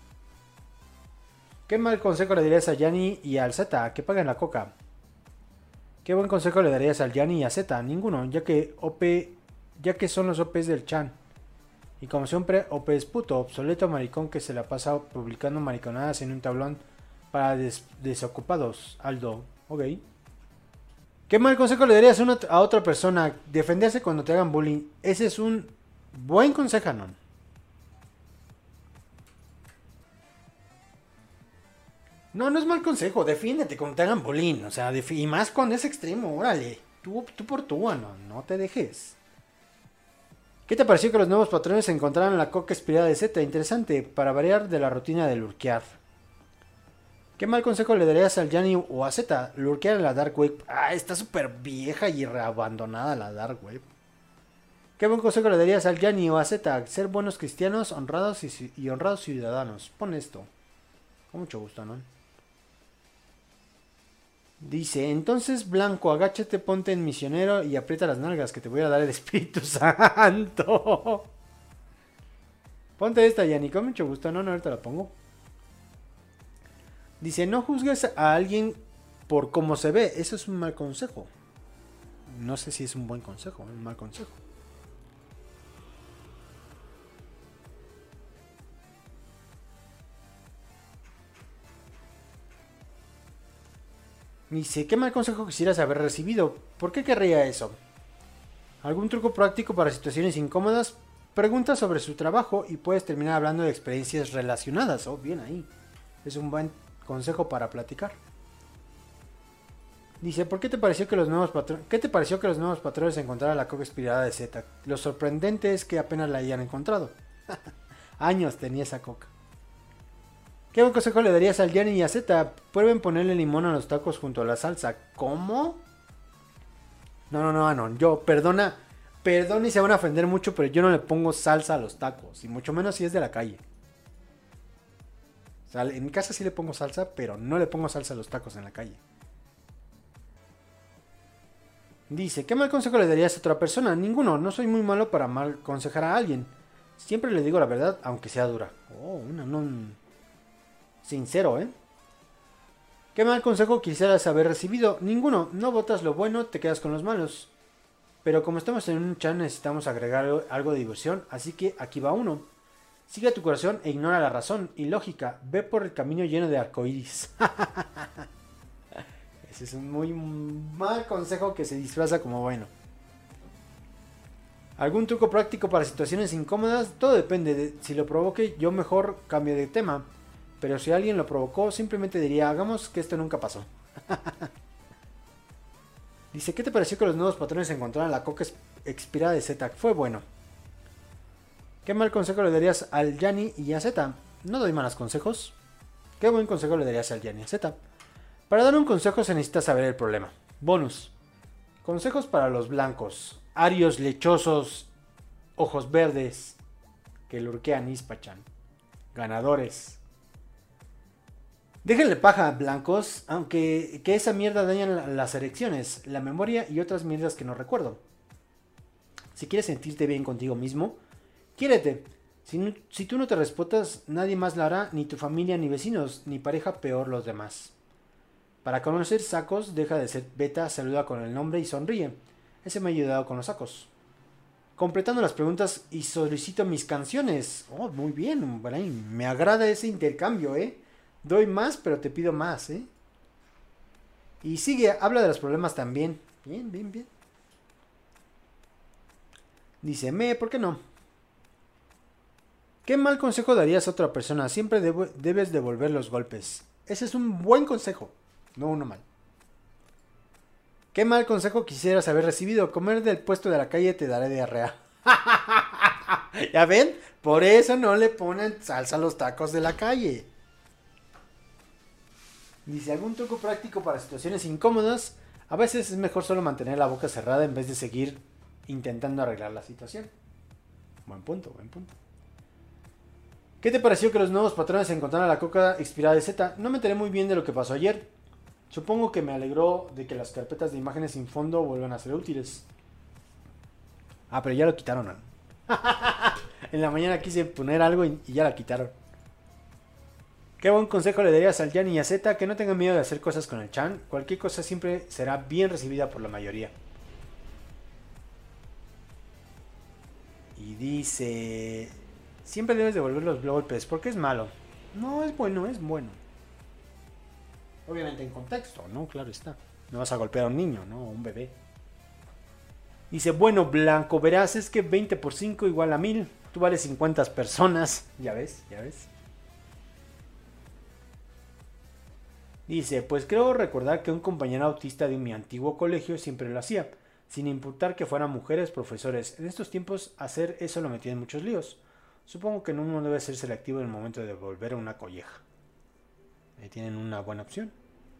¿Qué mal consejo le darías a Yanni y al Z? Que paguen la coca. ¿Qué buen consejo le darías al Yanni y a Z? Ninguno, ya que O P, ya que son los O Pes del Chan. Y como siempre, O P es puto, obsoleto maricón que se la pasa publicando mariconadas en un tablón para des desocupados. Aldo, ok. ¿Qué mal consejo le darías a, una- a otra persona? Defenderse cuando te hagan bullying. Ese es un buen consejo, ¿no? No, no es mal consejo. Defiéndete cuando te hagan bullying. O sea, defi- y más cuando es extremo. Órale. Tú, tú por tú, no, no te dejes. ¿Qué te pareció que los nuevos patrones encontraran la coca inspirada de Z? Interesante, para variar de la rutina de lurkear. ¿Qué mal consejo le darías al Yanni o a Z? Lurkear en la Dark Web. Ah, está súper vieja y abandonada la Dark Web. ¿Qué buen consejo le darías al Yanni o a Z? Ser buenos cristianos, honrados y, y honrados ciudadanos. Pon esto. Con mucho gusto, ¿no? Dice, entonces Blanco, agáchate, ponte en misionero y aprieta las nalgas que te voy a dar el Espíritu Santo. Ponte esta, Yanni, con mucho gusto, no, no, ahorita la pongo. Dice, no juzgues a alguien por cómo se ve, eso es un mal consejo. No sé si es un buen consejo, un mal consejo. Dice, ¿qué mal consejo quisieras haber recibido? ¿Por qué querría eso? ¿Algún truco práctico para situaciones incómodas? Pregunta sobre su trabajo y puedes terminar hablando de experiencias relacionadas. Oh, bien ahí. Es un buen consejo para platicar. Dice, ¿por qué te pareció que los nuevos patrones, ¿qué te pareció que los nuevos patrones encontraran la coca inspirada de Z? Lo sorprendente es que apenas la hayan encontrado. Años tenía esa coca. ¿Qué buen consejo le darías al Yanni y a Z? Prueben ponerle limón a los tacos junto a la salsa. ¿Cómo? No, no, no, no. Yo, perdona, perdona y se van a ofender mucho, pero yo no le pongo salsa a los tacos. Y mucho menos si es de la calle. O sea, en mi casa sí le pongo salsa, pero no le pongo salsa a los tacos en la calle. Dice, ¿qué mal consejo le darías a otra persona? Ninguno, no soy muy malo para mal aconsejar a alguien. Siempre le digo la verdad, aunque sea dura. Oh, una no... Sincero, ¿eh? ¿Qué mal consejo quisieras haber recibido? Ninguno, no votas lo bueno, te quedas con los malos. Pero como estamos en un chat necesitamos agregar algo, algo de diversión, así que aquí va uno. Sigue tu corazón e ignora la razón y lógica, ve por el camino lleno de arcoíris. Ese es un muy mal consejo que se disfraza como bueno. ¿Algún truco práctico para situaciones incómodas? Todo depende de si lo provoque, yo mejor cambio de tema. Pero si alguien lo provocó, simplemente diría, hagamos que esto nunca pasó. Dice, ¿qué te pareció que los nuevos patrones encontraran la coca expirada de Z? Fue bueno. ¿Qué mal consejo le darías al Yanni y a Z? No doy malos consejos. ¿Qué buen consejo le darías al Yanni y a Z? Para dar un consejo se necesita saber el problema. Bonus. Consejos para los blancos. Arios lechosos. Ojos verdes. Que lurquean Ispachan. Ganadores. Déjenle paja a blancos, aunque que esa mierda daña las erecciones, la memoria y otras mierdas que no recuerdo. Si quieres sentirte bien contigo mismo, quiérete. Si, si tú no te respetas, nadie más lo hará, ni tu familia, ni vecinos, ni pareja, peor los demás. Para conocer sacos, deja de ser beta, saluda con el nombre y sonríe. Ese me ha ayudado con los sacos. Completando las preguntas y solicito mis canciones. Oh, muy bien, Brian. Me agrada ese intercambio, ¿eh? Doy más, pero te pido más, ¿eh? Y sigue, habla de los problemas también. Bien, bien, bien. Dice, me, ¿por qué no? ¿Qué mal consejo darías a otra persona? Siempre debo, debes devolver los golpes. Ese es un buen consejo, no uno mal. ¿Qué mal consejo quisieras haber recibido? Comer del puesto de la calle te dará diarrea. ¿Ya ven? Por eso no le ponen salsa a los tacos de la calle. Dice, ¿algún truco práctico para situaciones incómodas? A veces es mejor solo mantener la boca cerrada en vez de seguir intentando arreglar la situación. Buen punto, buen punto. ¿Qué te pareció que los nuevos patrones encontraran la coca expirada de Z? No me enteré muy bien de lo que pasó ayer. Supongo que me alegró de que las carpetas de imágenes sin fondo vuelvan a ser útiles. Ah, pero ya lo quitaron, ¿no? En la mañana quise poner algo y ya la quitaron. ¿Qué buen consejo le darías al Yanni y a Z? Que no tengan miedo de hacer cosas con el Chan. Cualquier cosa siempre será bien recibida por la mayoría. Y dice... Siempre debes devolver los golpes porque es malo. No, es bueno, es bueno. Obviamente en contexto, ¿no? Claro está. No vas a golpear a un niño, ¿no? O un bebé. Dice, bueno, Blanco, verás, es que veinte por cinco igual a mil. Tú vales cincuenta personas. Ya ves, ya ves. Dice, pues creo recordar que un compañero autista de mi antiguo colegio siempre lo hacía, sin importar que fueran mujeres, profesores. En estos tiempos hacer eso lo metía en muchos líos. Supongo que uno debe ser selectivo en el momento de devolver una colleja. Ahí tienen una buena opción.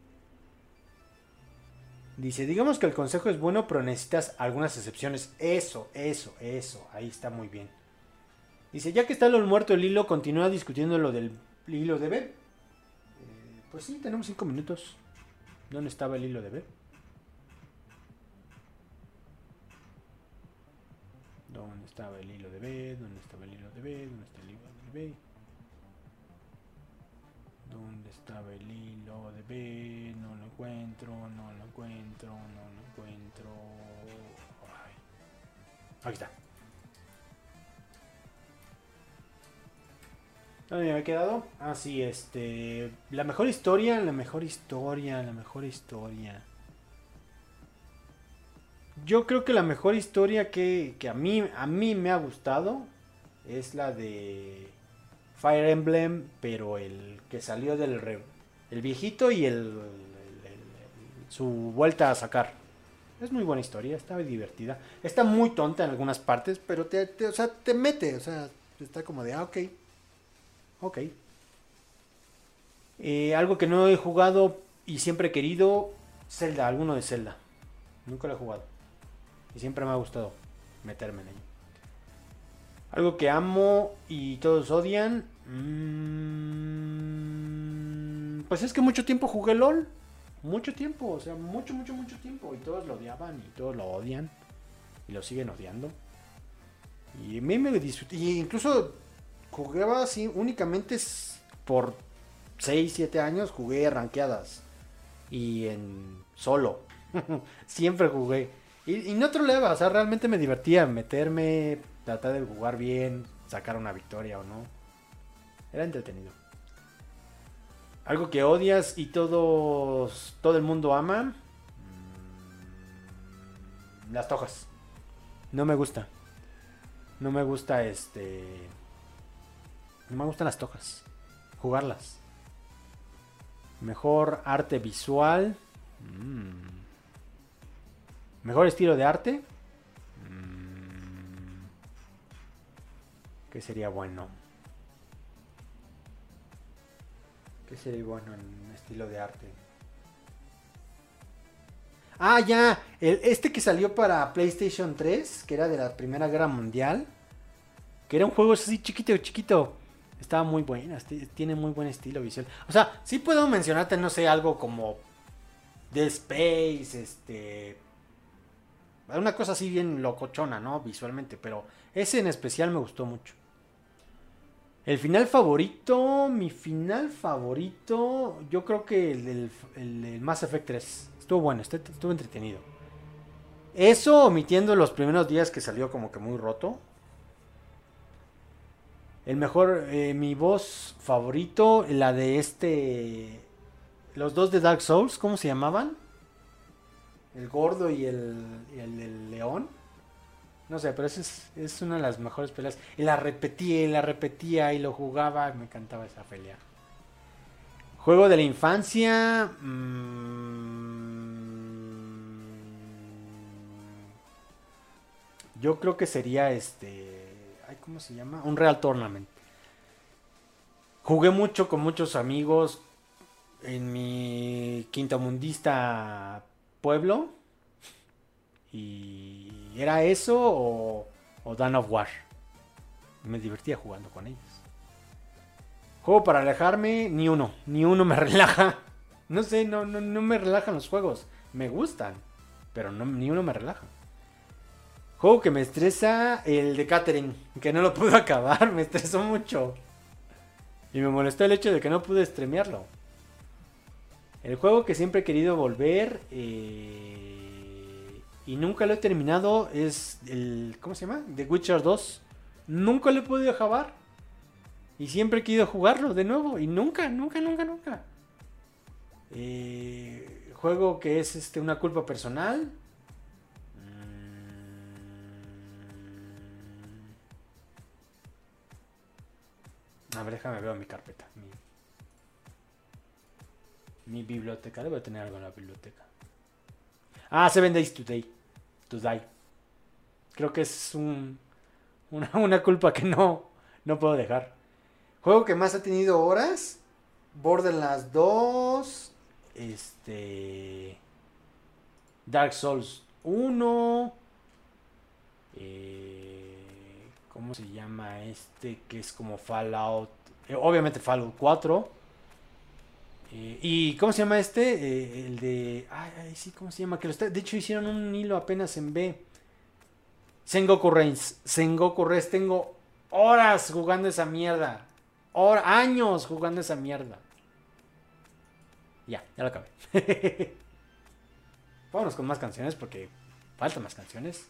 Dice, digamos que el consejo es bueno, pero necesitas algunas excepciones. Eso, eso, eso. Ahí está muy bien. Dice, ya que está lo muerto el hilo, continúa discutiendo lo del hilo de B. Eh, pues sí, tenemos cinco minutos. ¿Dónde estaba el hilo de B? ¿Dónde estaba el hilo de B? ¿Dónde estaba el hilo de B? ¿Dónde está el hilo de B? ¿Dónde estaba el hilo de B? No lo encuentro, no lo encuentro, no lo encuentro. Ay. Aquí está. ¿Dónde me he quedado? Ah, sí, este... La mejor historia, la mejor historia, la mejor historia. Yo creo que la mejor historia que, que a, mí, a mí me ha gustado es la de Fire Emblem, pero el que salió del... Re, el viejito y el, el, el, el su vuelta a sacar. Es muy buena historia, está divertida. Está muy tonta en algunas partes, pero te, te, o sea, te mete, o sea, está como de, ah, ok. Ok. Eh, algo que no he jugado y siempre he querido, Zelda, alguno de Zelda. Nunca lo he jugado. Y siempre me ha gustado meterme en ello. Algo que amo y todos odian. Mmm, pues es que mucho tiempo jugué LOL. Mucho tiempo, o sea, mucho, mucho, mucho tiempo. Y todos lo odiaban y todos lo odian. Y lo siguen odiando. Y a mí me disfruté. Y incluso jugaba así únicamente por seis, siete años. Jugué rankeadas. Y en solo. Siempre jugué. Y, y no troleba, o sea, realmente me divertía meterme, tratar de jugar bien, sacar una victoria o no. Era entretenido. Algo que odias y todos, todo el mundo ama. Mmm, las tojas. No me gusta. No me gusta este... No me gustan las tojas. Jugarlas. Mejor arte visual. Mmm. Mejor estilo de arte. ¿Qué sería bueno? ¿Qué sería bueno en estilo de arte? Ah, ya. El, este que salió para PlayStation tres, que era de la Primera Guerra Mundial. Que era un juego así chiquito, chiquito. Estaba muy bueno. Tiene muy buen estilo visual. O sea, sí puedo mencionarte, no sé, algo como Dead Space, este... Una cosa así bien locochona, ¿no? Visualmente, pero ese en especial me gustó mucho. El final favorito, mi final favorito, yo creo que el del el, el Mass Effect tres. Estuvo bueno, estuvo entretenido. Eso omitiendo los primeros días que salió como que muy roto. El mejor, eh, mi voz favorito, la de este... Los dos de Dark Souls, ¿cómo se llamaban? El gordo y el, y el, el león. No sé, pero esa es, es una de las mejores peleas. Y la repetía y la repetía y lo jugaba. Me encantaba esa pelea. Juego de la infancia. Mmm, yo creo que sería este... Ay, ¿cómo se llama? Un Real Tournament. Jugué mucho con muchos amigos en mi quintamundista pueblo. Y era eso o, o Dawn of War. Me divertía jugando con ellos. Juego para relajarme, ni uno. Ni uno me relaja. No sé, no, no, no me relajan los juegos. Me gustan, pero no, ni uno me relaja. Juego que me estresa, el de Catherine, que no lo pude acabar, me estresó mucho. Y me molestó el hecho de que no pude streamearlo. El juego que siempre he querido volver eh, y nunca lo he terminado es el... ¿Cómo se llama? The Witcher dos. Nunca lo he podido acabar. Y siempre he querido jugarlo de nuevo. Y nunca, nunca, nunca, nunca. Eh, juego que es este una culpa personal. A ver, déjame ver mi carpeta. Mi, mi biblioteca. Debo tener algo en la biblioteca. Ah, Seven Days to Die. To Die. Creo que es un, una, una culpa que no, no puedo dejar. Juego que más ha tenido horas. Borderlands dos. Este. Dark Souls uno. Eh. ¿Cómo se llama este? Que es como Fallout. Eh, obviamente Fallout cuatro. Eh, ¿Y cómo se llama este? Eh, el de... Ay, ay, sí, ¿cómo se llama? Que lo está... De hecho hicieron un hilo apenas en B. Sengoku Reigns. Sengoku Reigns. Tengo horas jugando esa mierda. Hor años jugando esa mierda. Ya, ya lo acabé. Vámonos con más canciones porque faltan más canciones.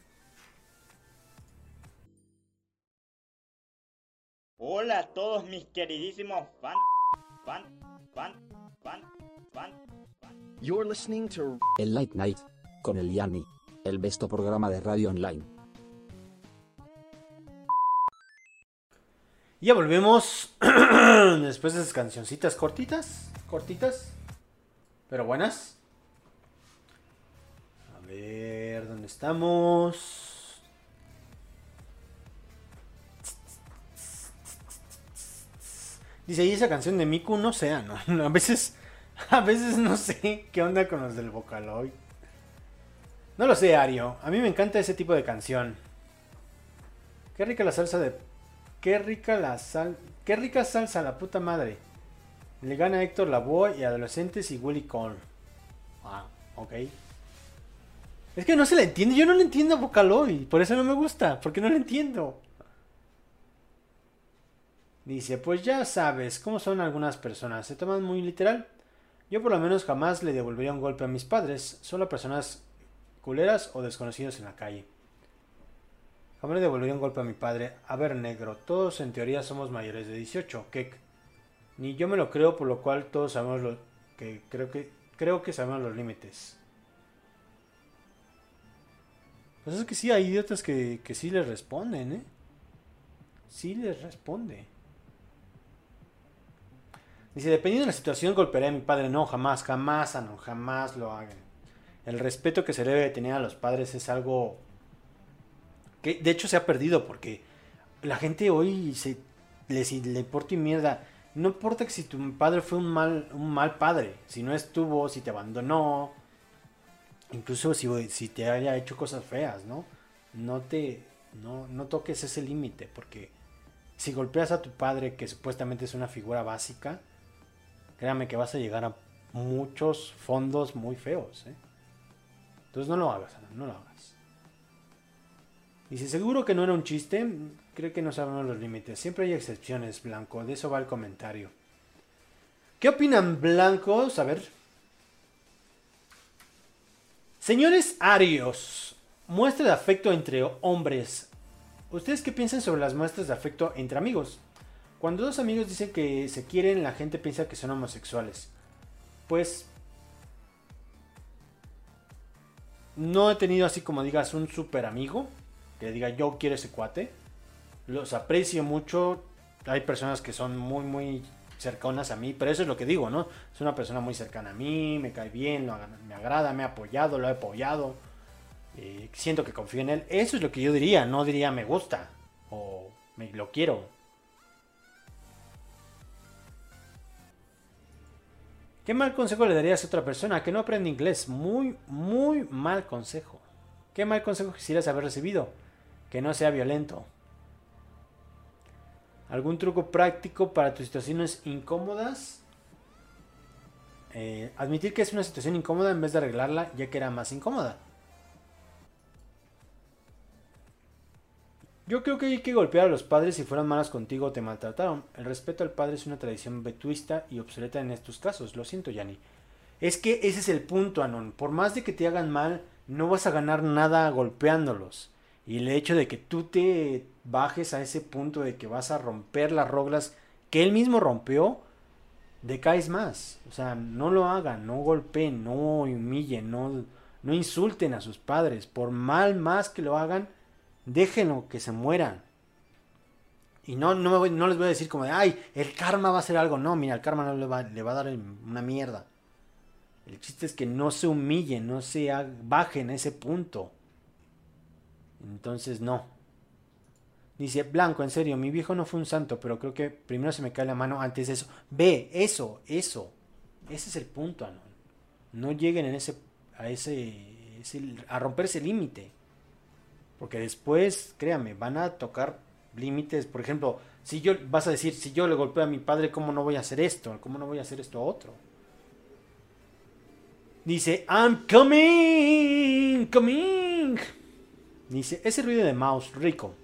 Hola a todos mis queridísimos fan, fan, fan, fan, fan, fan. You're listening to El Late Night con el Yanni, el besto programa de radio online. Ya volvemos después de esas cancioncitas cortitas, cortitas, pero buenas. A ver, ¿dónde estamos? Dice, ¿y esa canción de Miku? No sé, ¿no? A veces, a veces no sé qué onda con los del Vocaloid. No lo sé, Ario. A mí me encanta ese tipo de canción. Qué rica la salsa de... Qué rica la sal... Qué rica salsa, la puta madre. Le gana Héctor Lavoe y Adolescentes y Willy Cole. Ah, ok. Es que no se le entiende. Yo no le entiendo a Vocaloid. Por eso no me gusta. Porque no le entiendo. Dice, pues ya sabes cómo son algunas personas, se toman muy literal. Yo por lo menos jamás le devolvería un golpe a mis padres, solo a personas culeras o desconocidos en la calle. Jamás le devolvería un golpe a mi padre. A ver, negro, todos en teoría somos mayores de dieciocho, Kek. Ni yo me lo creo, por lo cual todos sabemos lo que creo que creo que sabemos los límites. Pues es que sí, hay idiotas que, que sí les responden, ¿eh? Sí les responde. Dice, dependiendo de la situación, golpearé a mi padre. No, jamás, jamás, no, jamás lo hagan. El respeto que se debe tener a los padres es algo que de hecho se ha perdido porque la gente hoy se le, si le importa y mierda. No importa que si tu padre fue un mal, un mal padre, si no estuvo, si te abandonó, incluso si, si te haya hecho cosas feas, ¿no? No te, no, no toques ese límite porque si golpeas a tu padre, que supuestamente es una figura básica, créame que vas a llegar a muchos fondos muy feos, ¿eh? Entonces no lo hagas, no lo hagas. Dice, seguro que no era un chiste. Creo que no sabemos los límites. Siempre hay excepciones, Blanco. De eso va el comentario. ¿Qué opinan, blancos? A ver. Señores arios, muestra de afecto entre hombres. ¿Ustedes qué piensan sobre las muestras de afecto entre amigos? Cuando dos amigos dicen que se quieren, la gente piensa que son homosexuales. Pues no he tenido así como digas un super amigo que diga yo quiero ese cuate. Los aprecio mucho. Hay personas que son muy muy cercanas a mí, pero eso es lo que digo, ¿no? Es una persona muy cercana a mí, me cae bien, lo, me agrada, me ha apoyado, lo he apoyado. Eh, siento que confío en él. Eso es lo que yo diría, no diría me gusta o me lo quiero. ¿Qué mal consejo le darías a otra persona que no aprende inglés? Muy, muy mal consejo. ¿Qué mal consejo quisieras haber recibido? Que no sea violento. ¿Algún truco práctico para tus situaciones incómodas? Eh, admitir que es una situación incómoda en vez de arreglarla, ya que era más incómoda. Yo creo que hay que golpear a los padres si fueron malos contigo o te maltrataron. El respeto al padre es una tradición vetusta y obsoleta en estos casos. Lo siento, Yanni. Es que ese es el punto, Anon. Por más de que te hagan mal, no vas a ganar nada golpeándolos. Y el hecho de que tú te bajes a ese punto de que vas a romper las reglas que él mismo rompió, decaes más. O sea, no lo hagan, no golpeen, no humillen, no, no insulten a sus padres. Por mal más que lo hagan, déjenlo que se mueran. Y no, no, me voy, no les voy a decir como de, ay, el karma va a hacer algo. No, mira, el karma no le va, le va a dar una mierda. El chiste es que no se humillen, no se ha, bajen a ese punto. Entonces, no. Dice, Blanco, en serio, mi viejo no fue un santo, pero creo que primero se me cae la mano antes de eso. Ve, eso, eso. Ese es el punto, Anon. No lleguen en ese, a ese, ese a romper ese límite. Porque después, créame, van a tocar límites. Por ejemplo, si yo, vas a decir, si yo le golpeo a mi padre, ¿cómo no voy a hacer esto? ¿Cómo no voy a hacer esto a otro? Dice, I'm coming, coming. Dice, ese ruido de mouse, rico.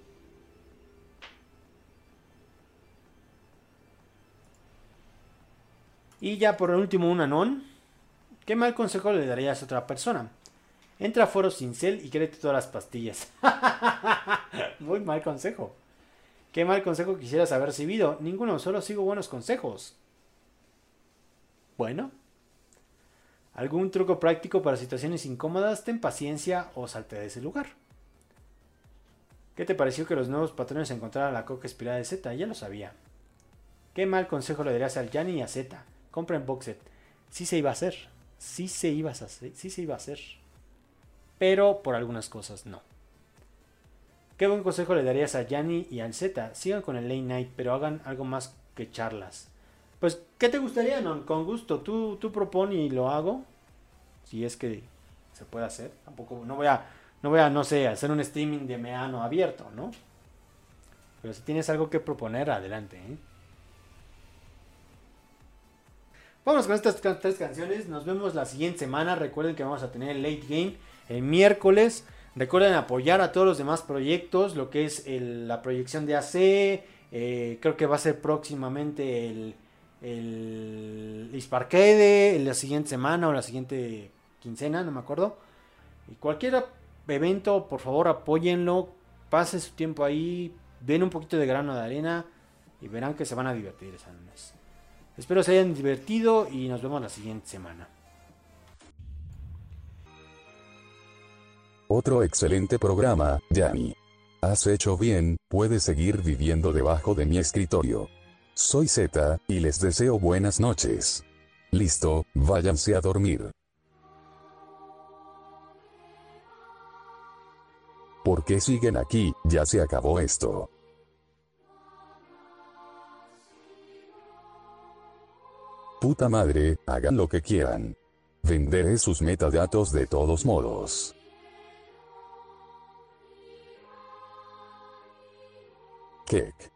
Y ya por último un Anon. ¿Qué mal consejo le darías a otra persona? Entra a foros Cincel y créete todas las pastillas. Muy mal consejo. ¿Qué mal consejo quisieras haber recibido? Ninguno, solo sigo buenos consejos. Bueno. ¿Algún truco práctico para situaciones incómodas? Ten paciencia o salte de ese lugar. ¿Qué te pareció que los nuevos patrones encontraran la coca inspirada de Z? Ya lo sabía. ¿Qué mal consejo le darías al Yanni y a Z? Compren Boxset. Sí se iba a hacer. Sí se iba a hacer. Sí se iba a hacer. Pero por algunas cosas no. ¿Qué buen consejo le darías a Yanni y al Z? Sigan con el late night, pero hagan algo más que charlas. Pues, ¿qué te gustaría, no? Con gusto. Tú, tú propon y lo hago. Si es que se puede hacer. Tampoco, no voy a, no voy a, no sé, hacer un streaming de Meano abierto, ¿no? Pero si tienes algo que proponer, adelante, ¿eh? Vamos con estas tres canciones. Nos vemos la siguiente semana. Recuerden que vamos a tener el Late Game el miércoles. Recuerden apoyar a todos los demás proyectos. Lo que es el, la proyección de A C. Eh, creo que va a ser próximamente el... el Isparquede la siguiente semana o la siguiente quincena, no me acuerdo. Y cualquier evento, por favor, apóyenlo. Pasen su tiempo ahí. Den un poquito de grano de arena. Y verán que se van a divertir esa mes. Espero se hayan divertido y nos vemos la siguiente semana. Otro excelente programa, Yanni. Has hecho bien, puedes seguir viviendo debajo de mi escritorio. Soy Z, y les deseo buenas noches. Listo, váyanse a dormir. ¿Por qué siguen aquí? Ya se acabó esto. Puta madre, hagan lo que quieran. Venderé sus metadatos de todos modos. Kek.